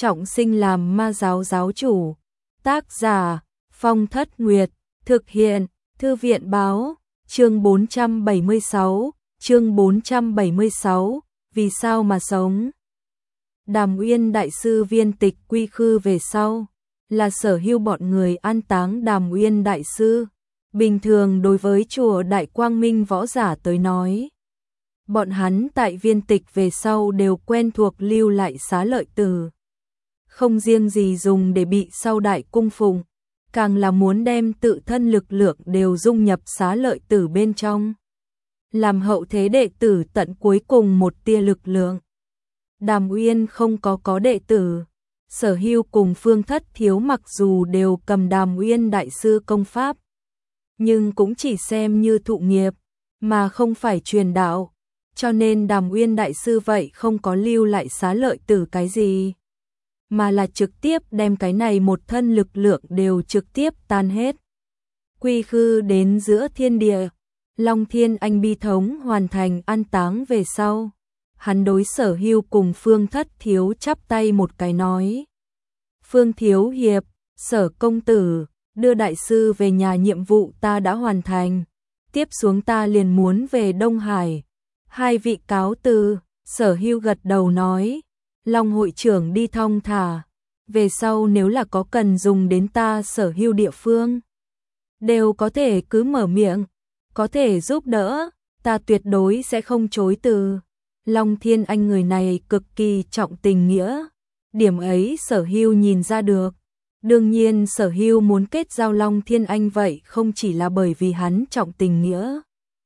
trọng sinh làm ma giáo giáo chủ. Tác giả Phong Thất Nguyệt, thực hiện Thư viện báo, chương 476, vì sao mà sống. Đàm Uyên đại sư viên tịch quy khư về sau, là Sở Hưu bọn người an táng Đàm Uyên đại sư. Bình thường đối với chùa Đại Quang Minh võ giả tới nói, bọn hắn tại viên tịch về sau đều quen thuộc lưu lại xá lợi tử. Không riêng gì dùng để bị sau đại cung phụng, càng là muốn đem tự thân lực lượng đều dung nhập xá lợi tử bên trong, làm hậu thế đệ tử tận cuối cùng một tia lực lượng. Đàm Uyên không có đệ tử. Sở Hưu cùng Phương Thất Thiếu mặc dù đều cầm Đàm Uyên đại sư công pháp, nhưng cũng chỉ xem như thụ nghiệp, mà không phải truyền đạo, cho nên Đàm Uyên đại sư vậy không có lưu lại xá lợi tử cái gì, mà là trực tiếp đem cái này một thân lực lượng đều trực tiếp tan hết. Quy khư đến giữa thiên địa, Long Thiên Anh bi thống hoàn thành an táng về sau, hắn đối Sở Hưu cùng Phương Thất Thiếu chắp tay một cái nói: Phương Thiếu hiệp, Sở công tử, đưa đại sư về nhà nhiệm vụ ta đã hoàn thành, tiếp xuống ta liền muốn về Đông Hải. Hai vị cáo từ. Sở Hưu gật đầu nói: Long hội trưởng đi thong thả, về sau nếu là có cần dùng đến ta Sở Hưu địa phương, đều có thể cứ mở miệng, có thể giúp đỡ, ta tuyệt đối sẽ không chối từ. Long Thiên Anh người này cực kỳ trọng tình nghĩa, điểm ấy Sở Hưu nhìn ra được. Đương nhiên Sở Hưu muốn kết giao Long Thiên Anh vậy không chỉ là bởi vì hắn trọng tình nghĩa,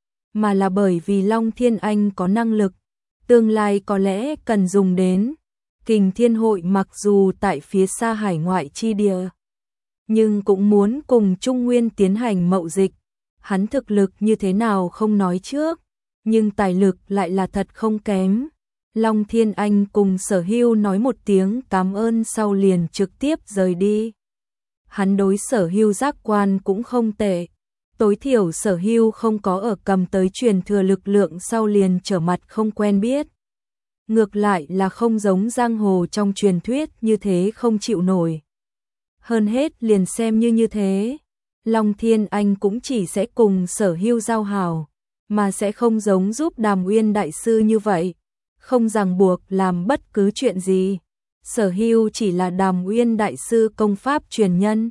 mà là bởi vì Long Thiên Anh có năng lực, tương lai có lẽ cần dùng đến. Kình Thiên Hội mặc dù tại phía xa hải ngoại chi địa, nhưng cũng muốn cùng Trung Nguyên tiến hành mậu dịch. Hắn thực lực như thế nào không nói trước, nhưng tài lực lại là thật không kém. Long Thiên Anh cùng Sở Hưu nói một tiếng cảm ơn sau liền trực tiếp rời đi. Hắn đối Sở Hưu giác quan cũng không tệ, tối thiểu Sở Hưu không có ở cầm tới truyền thừa lực lượng sau liền trở mặt không quen biết. Ngược lại là không giống giang hồ trong truyền thuyết như thế không chịu nổi. Hơn hết liền xem như thế, Long Thiên Anh cũng chỉ sẽ cùng Sở Hưu giao hảo, mà sẽ không giống giúp Đàm Uyên đại sư như vậy, không ràng buộc làm bất cứ chuyện gì. Sở Hưu chỉ là Đàm Uyên đại sư công pháp truyền nhân,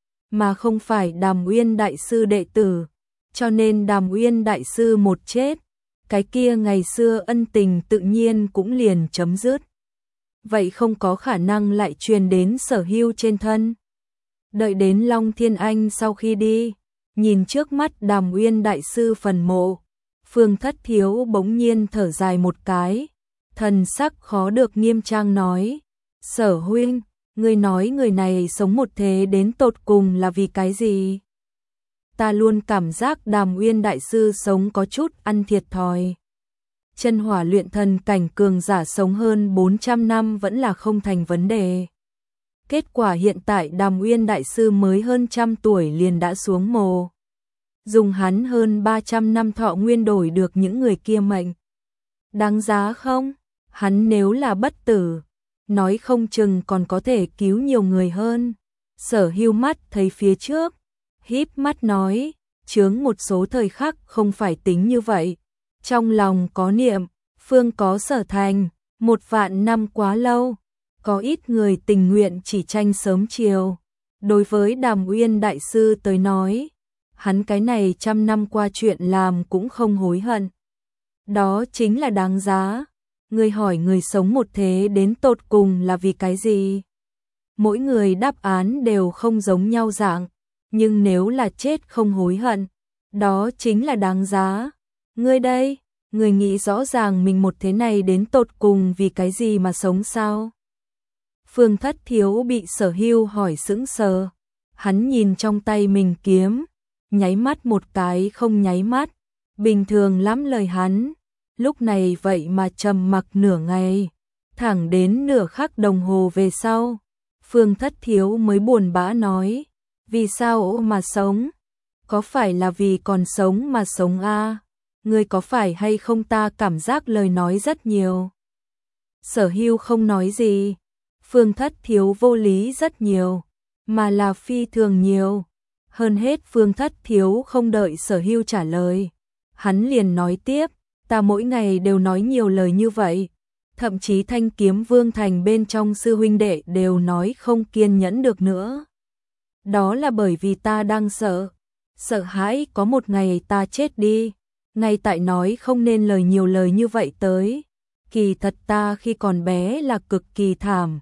mà không phải Đàm Uyên đại sư đệ tử, cho nên Đàm Uyên đại sư một chết, cái kia ngày xưa ân tình tự nhiên cũng liền chấm dứt. Vậy không có khả năng lại truyền đến Sở Hưu trên thân. Đợi đến Long Thiên Anh sau khi đi, nhìn trước mắt Đàm Uyên đại sư phần mộ, Phương Thất Thiếu bỗng nhiên thở dài một cái, thần sắc khó được nghiêm trang nói: Sở huynh, ngươi nói người này sống một thế đến tột cùng là vì cái gì? Ta luôn cảm giác Đàm Uyên đại sư sống có chút ăn thiệt thòi. Chân hỏa luyện thần cảnh cường giả sống hơn 400 năm vẫn là không thành vấn đề. Kết quả hiện tại Đàm Uyên đại sư mới hơn 100 tuổi liền đã xuống mồ. Dùng hắn hơn 300 năm thọ nguyên đổi được những người kia mệnh. Đáng giá không? Hắn nếu là bất tử, nói không chừng còn có thể cứu nhiều người hơn. Sở Hưu mắt thấy phía trước, híp mắt nói: chướng một số thời khắc không phải tính như vậy. Trong lòng có niệm, phương có sở thành, 1.000 năm quá lâu, có ít người tình nguyện chỉ tranh sớm chiều. Đối với Đàm Uyên đại sư tới nói, hắn cái này 100 năm qua chuyện làm cũng không hối hận. Đó chính là đáng giá. Người hỏi người sống một thế đến tột cùng là vì cái gì? Mỗi người đáp án đều không giống nhau dạng, nhưng nếu là chết không hối hận, đó chính là đáng giá. Ngươi đây, người nghĩ rõ ràng mình một thế này đến tột cùng vì cái gì mà sống sao? Phương Thất Thiếu bị Sở Hưu hỏi sững sờ, hắn nhìn trong tay mình kiếm, nháy mắt một cái không nháy mắt, bình thường lắm lời hắn, lúc này vậy mà trầm mặc nửa ngày, thẳng đến nửa khắc đồng hồ về sau, Phương Thất Thiếu mới buồn bã nói: vì sao mà sống? Có phải là vì còn sống mà sống a? Ngươi có phải hay không, ta cảm giác lời nói rất nhiều. Sở Hưu không nói gì. Phương Thất Thiếu vô lý rất nhiều, mà là phi thường nhiều. Hơn hết Phương Thất Thiếu không đợi Sở Hưu trả lời. Hắn liền nói tiếp, ta mỗi ngày đều nói nhiều lời như vậy. Thậm chí Thanh Kiếm Vương thành bên trong sư huynh đệ đều nói không kiên nhẫn được nữa. Đó là bởi vì ta đang sợ hãi có một ngày ta chết đi. Ngay tại nói không nên nhiều lời như vậy tới. Kỳ thật ta khi còn bé là cực kỳ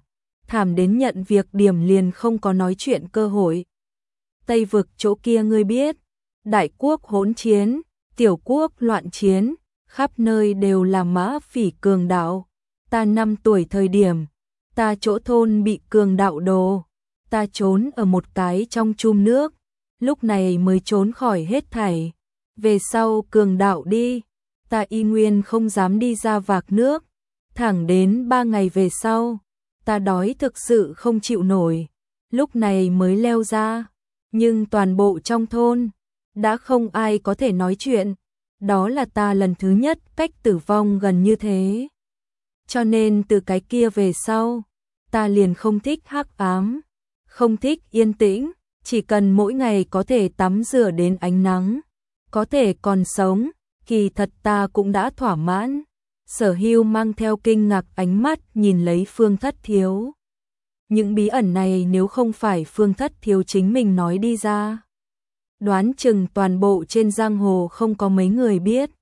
thảm đến nhận việc điểm liền không có nói chuyện cơ hội. Tây vực chỗ kia ngươi biết, đại quốc hỗn chiến, tiểu quốc loạn chiến, khắp nơi đều là mã phỉ cường đạo. Ta 5 tuổi thời điểm, ta chỗ thôn bị cường đạo đồ, ta trốn ở một cái trong chum nước, lúc này mới trốn khỏi hết thảy. Về sau cường đạo đi, ta y nguyên không dám đi ra vạc nước, thẳng đến 3 ngày về sau, ta đói thực sự không chịu nổi, lúc này mới leo ra. Nhưng toàn bộ trong thôn, đã không ai có thể nói chuyện, đó là ta lần thứ nhất cách tử vong gần như thế. Cho nên từ cái kia về sau, ta liền không thích hắc ám, không thích yên tĩnh, chỉ cần mỗi ngày có thể tắm rửa đến ánh nắng, có thể còn sống, kỳ thật ta cũng đã thỏa mãn. Sở Hưu mang theo kinh ngạc ánh mắt nhìn lấy Phương Thất Thiếu. Những bí ẩn này nếu không phải Phương Thất Thiếu chính mình nói đi ra, đoán chừng toàn bộ trên giang hồ không có mấy người biết.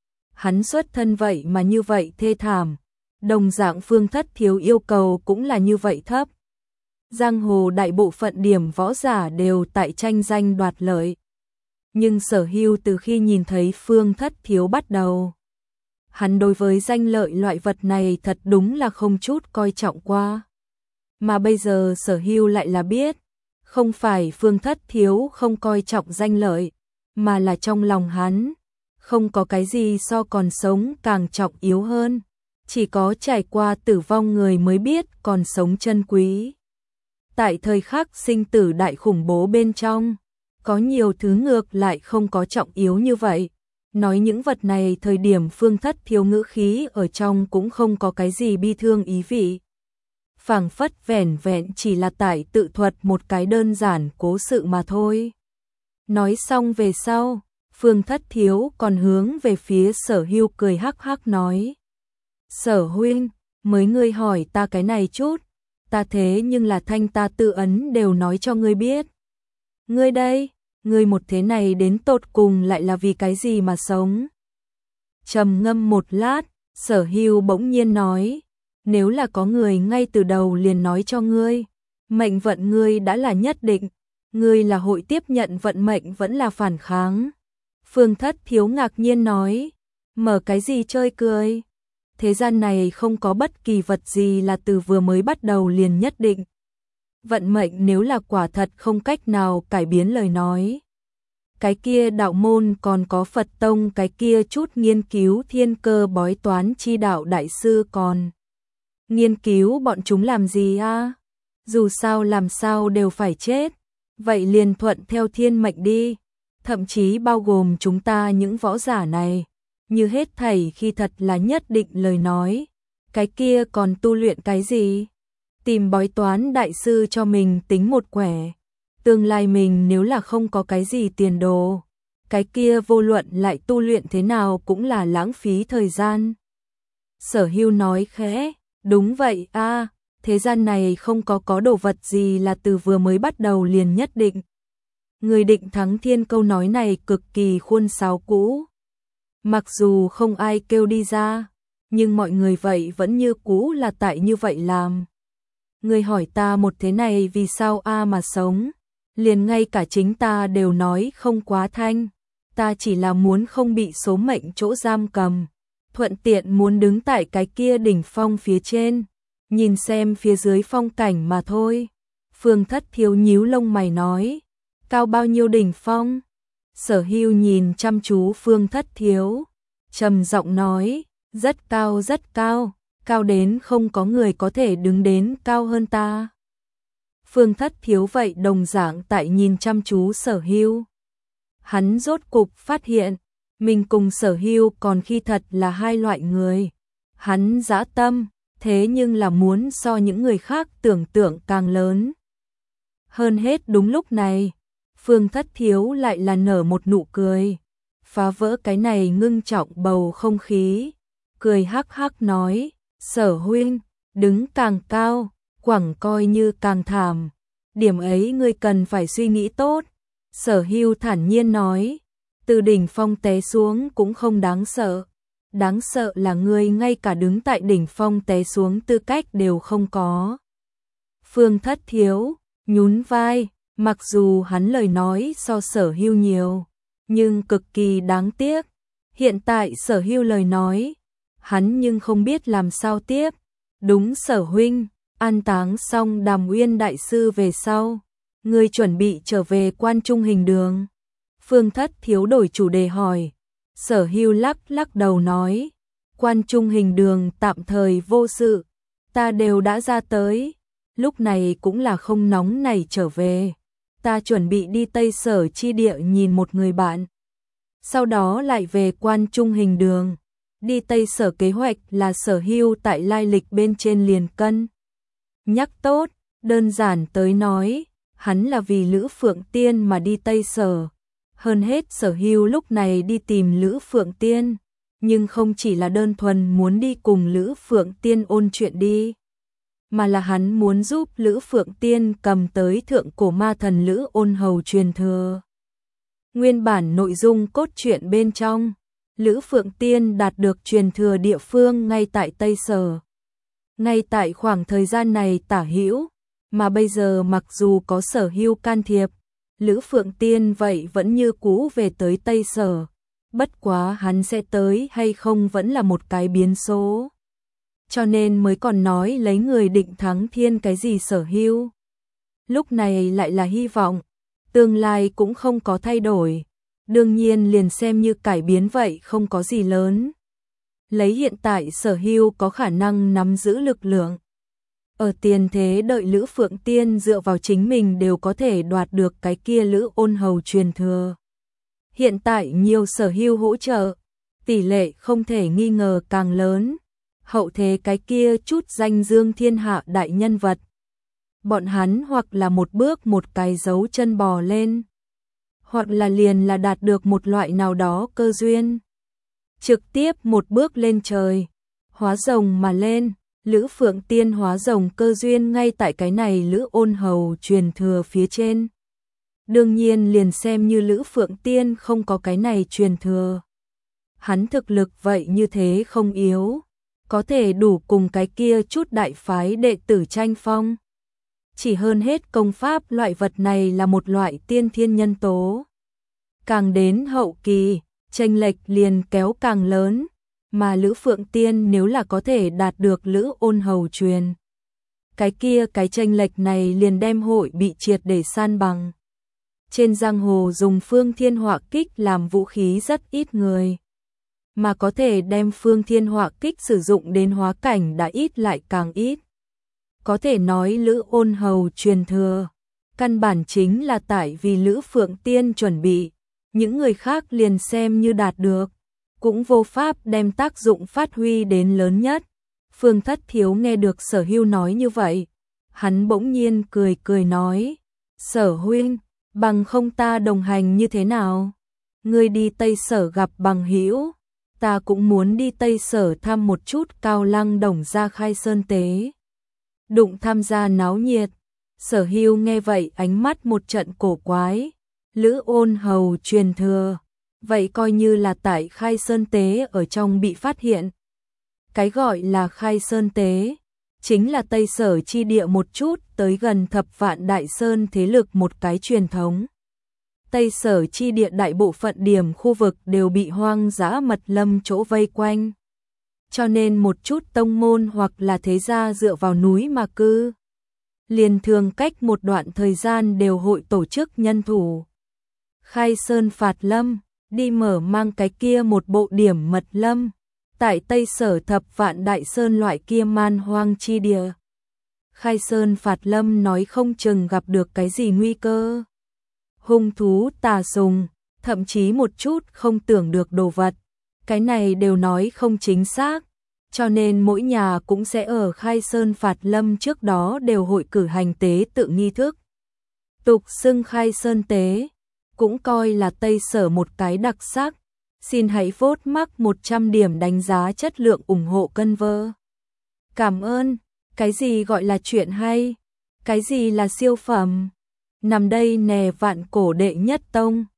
Hắn xuất thân vậy mà như vậy thê thảm, đồng dạng Phương Thất Thiếu yêu cầu cũng là như vậy thấp. Giang hồ đại bộ phận điểm võ giả đều tại tranh danh đoạt lợi. Nhưng Sở Hưu từ khi nhìn thấy Phương Thất Thiếu bắt đầu, hắn đối với danh lợi loại vật này thật đúng là không chút coi trọng qua. Mà bây giờ Sở Hưu lại là biết, không phải Phương Thất Thiếu không coi trọng danh lợi, mà là trong lòng hắn, không có cái gì so còn sống càng trọng yếu hơn. Chỉ có trải qua tử vong người mới biết còn sống chân quý. Tại thời khắc sinh tử đại khủng bố bên trong, có nhiều thứ ngược lại không có trọng yếu như vậy. Nói những vật này thời điểm Phương Thất Thiếu ngữ khí ở trong cũng không có cái gì bi thương ý vị. Phảng phất vẻn vẹn chỉ là tại tự thuật một cái đơn giản cố sự mà thôi. Nói xong về sau, Phương Thất Thiếu còn hướng về phía Sở Hưu cười hắc hắc nói. Sở huynh, mới ngươi hỏi ta cái này chút, ta thế nhưng là thanh ta tự ấn đều nói cho ngươi biết. Ngươi đây, ngươi một thế này đến tột cùng lại là vì cái gì mà sống? Trầm ngâm một lát, Sở Hưu bỗng nhiên nói, nếu là có người ngay từ đầu liền nói cho ngươi, mệnh vận ngươi đã là nhất định, ngươi là hội tiếp nhận vận mệnh vẫn là phản kháng. Phương Thất Thiếu ngạc nhiên nói, mở cái gì chơi cười? Thế gian này không có bất kỳ vật gì là từ vừa mới bắt đầu liền nhất định. Vận mệnh nếu là quả thật không cách nào cải biến lời nói. Cái kia đạo môn còn có Phật tông cái kia chút nghiên cứu thiên cơ bói toán chi đạo đại sư còn. Nghiên cứu bọn chúng làm gì a? Dù sao làm sao đều phải chết. Vậy liền thuận theo thiên mệnh đi. Thậm chí bao gồm chúng ta những võ giả này. Như hết thảy khi thật là nhất định lời nói. Cái kia còn tu luyện cái gì? Tìm bói toán đại sư cho mình tính một quẻ. Tương lai mình nếu là không có cái gì tiền đồ, cái kia vô luận lại tu luyện thế nào cũng là lãng phí thời gian. Sở Hưu nói khẽ, đúng vậy a, thế gian này không có đồ vật gì là từ vừa mới bắt đầu liền nhất định. Người định thắng thiên câu nói này cực kỳ khuôn sáo cũ. Mặc dù không ai kêu đi ra, nhưng mọi người vậy vẫn như cũ là tại như vậy làm. Người hỏi ta một thế này vì sao a mà sống, liền ngay cả chính ta đều nói không quá thanh. Ta chỉ là muốn không bị số mệnh chỗ giam cầm, thuận tiện muốn đứng tại cái kia đỉnh phong phía trên, nhìn xem phía dưới phong cảnh mà thôi. Phương Thất Thiếu nhíu lông mày nói, cao bao nhiêu đỉnh phong? Sở Hưu nhìn chăm chú Phương Thất Thiếu, trầm giọng nói, rất cao, cao đến không có người có thể đứng đến cao hơn ta. Phương Thất Thiếu vậy đồng dạng tại nhìn chăm chú Sở Hưu. Hắn rốt cục phát hiện, mình cùng Sở Hưu còn khi thật là hai loại người. Hắn dã tâm, thế nhưng là muốn so những người khác tưởng tượng càng lớn. Hơn hết đúng lúc này, Phương Thất Thiếu lại là nở một nụ cười, phá vỡ cái này ngưng trọng bầu không khí, cười hắc hắc nói, Sở huynh, đứng càng cao, quẳng coi như càng thảm, điểm ấy ngươi cần phải suy nghĩ tốt. Sở Hưu thản nhiên nói, từ đỉnh phong té xuống cũng không đáng sợ là ngươi ngay cả đứng tại đỉnh phong té xuống tư cách đều không có. Phương Thất Thiếu nhún vai, mặc dù hắn lời nói so Sở Hưu nhiều, nhưng cực kỳ đáng tiếc. Hiện tại Sở Hưu lời nói, hắn nhưng không biết làm sao tiếp. Đúng Sở huynh, an táng xong Đàm Uyên đại sư về sau, ngươi chuẩn bị trở về Quan Trung Hình Đường. Phương Thất Thiếu đổi chủ đề hỏi. Sở Hưu lắc đầu nói, Quan Trung Hình Đường tạm thời vô sự, ta đều đã ra tới, lúc này cũng là không nóng nảy trở về, ta chuẩn bị đi Tây Sở chi địa nhìn một người bạn, sau đó lại về Quan Trung Hình Đường. Đi Tây Sở kế hoạch là Sở Hưu tại lai lịch bên trên liền cân nhắc tốt, đơn giản tới nói, hắn là vì Lữ Phượng Tiên mà đi Tây Sở. Hơn hết Sở Hưu lúc này đi tìm Lữ Phượng Tiên, nhưng không chỉ là đơn thuần muốn đi cùng Lữ Phượng Tiên ôn chuyện đi, mà là hắn muốn giúp Lữ Phượng Tiên cầm tới thượng cổ ma thần Lữ Ôn Hầu truyền thừa. Nguyên bản nội dung cốt truyện bên trong, Lữ Phượng Tiên đạt được truyền thừa địa phương ngay tại Tây Sở. Ngay tại khoảng thời gian này tả hữu, mà bây giờ mặc dù có Sở Hưu can thiệp, Lữ Phượng Tiên vậy vẫn như cũ về tới Tây Sở. Bất quá hắn sẽ tới hay không vẫn là một cái biến số. Cho nên mới còn nói lấy người định thắng thiên cái gì Sở Hưu. Lúc này lại là hy vọng, tương lai cũng không có thay đổi. Đương nhiên liền xem như cải biến vậy không có gì lớn. Lấy hiện tại Sở Hưu có khả năng nắm giữ lực lượng. Ở tiền thế đợi Lữ Phượng Tiên dựa vào chính mình đều có thể đoạt được cái kia Lữ Ôn Hầu truyền thừa. Hiện tại nhiều Sở Hưu hỗ trợ, tỷ lệ không thể nghi ngờ càng lớn. Hậu thế cái kia chút danh dương thiên hạ đại nhân vật, bọn hắn hoặc là một bước một cái dấu chân bò lên, hoặc là liền là đạt được một loại nào đó cơ duyên, trực tiếp một bước lên trời, hóa rồng mà lên. Lữ Phượng Tiên hóa rồng cơ duyên ngay tại cái này Lữ Ôn Hầu truyền thừa phía trên. Đương nhiên liền xem như Lữ Phượng Tiên không có cái này truyền thừa, hắn thực lực vậy như thế không yếu, có thể đủ cùng cái kia chút đại phái đệ tử tranh phong. Chỉ hơn hết công pháp loại vật này là một loại tiên thiên nhân tố. Càng đến hậu kỳ, chênh lệch liền kéo càng lớn, mà Lữ Phượng Tiên nếu là có thể đạt được Lữ Ôn Hầu truyền, cái kia cái chênh lệch này liền đem hội bị triệt để san bằng. Trên giang hồ dùng Phương Thiên Họa Kích làm vũ khí rất ít người, mà có thể đem Phương Thiên Họa Kích sử dụng đến hóa cảnh đã ít lại càng ít. Có thể nói Lữ Ôn Hầu truyền thừa, căn bản chính là tại vì Lữ Phượng Tiên chuẩn bị, những người khác liền xem như đạt được, cũng vô pháp đem tác dụng phát huy đến lớn nhất. Phương Thất Thiếu nghe được Sở Hưu nói như vậy, hắn bỗng nhiên cười nói, Sở huynh, bằng không ta đồng hành như thế nào? Ngươi đi Tây Sở gặp bằng hữu, ta cũng muốn đi Tây Sở thăm một chút Cao Lăng Đồng ra khai sơn tế. Đụng tham gia náo nhiệt. Sở Hưu nghe vậy ánh mắt một trận cổ quái. Lữ Ôn Hầu truyền thừa, vậy coi như là tại khai sơn tế ở trong bị phát hiện. Cái gọi là khai sơn tế, chính là Tây Sở chi địa một chút tới gần thập vạn đại sơn thế lực một cái truyền thống. Tây Sở chi địa đại bộ phận điểm khu vực đều bị hoang dã mật lâm chỗ vây quanh. Cho nên một chút tông môn hoặc là thế gia dựa vào núi mà cư, liền thường cách một đoạn thời gian đều hội tổ chức nhân thủ khai sơn phạt lâm, đi mở mang cái kia một bộ điểm mật lâm, tại Tây Sở thập vạn đại sơn loại kia man hoang chi địa. Khai sơn phạt lâm nói không chừng gặp được cái gì nguy cơ, hung thú tà sùng, thậm chí một chút không tưởng được đồ vật, cái này đều nói không chính xác. cho nên mỗi nhà cũng sẽ ở Khai Sơn Phạt Lâm trước đó đều hội cử hành tế tự nghi thức. Tục xưng Khai Sơn tế, cũng coi là Tây Sở một cái đặc sắc. Xin hãy vote mắc 100 điểm đánh giá chất lượng ủng hộ cân vơ. Cảm ơn. Cái gì gọi là chuyện hay? Cái gì là siêu phẩm? Nằm đây nè Vạn Cổ đệ nhất tông.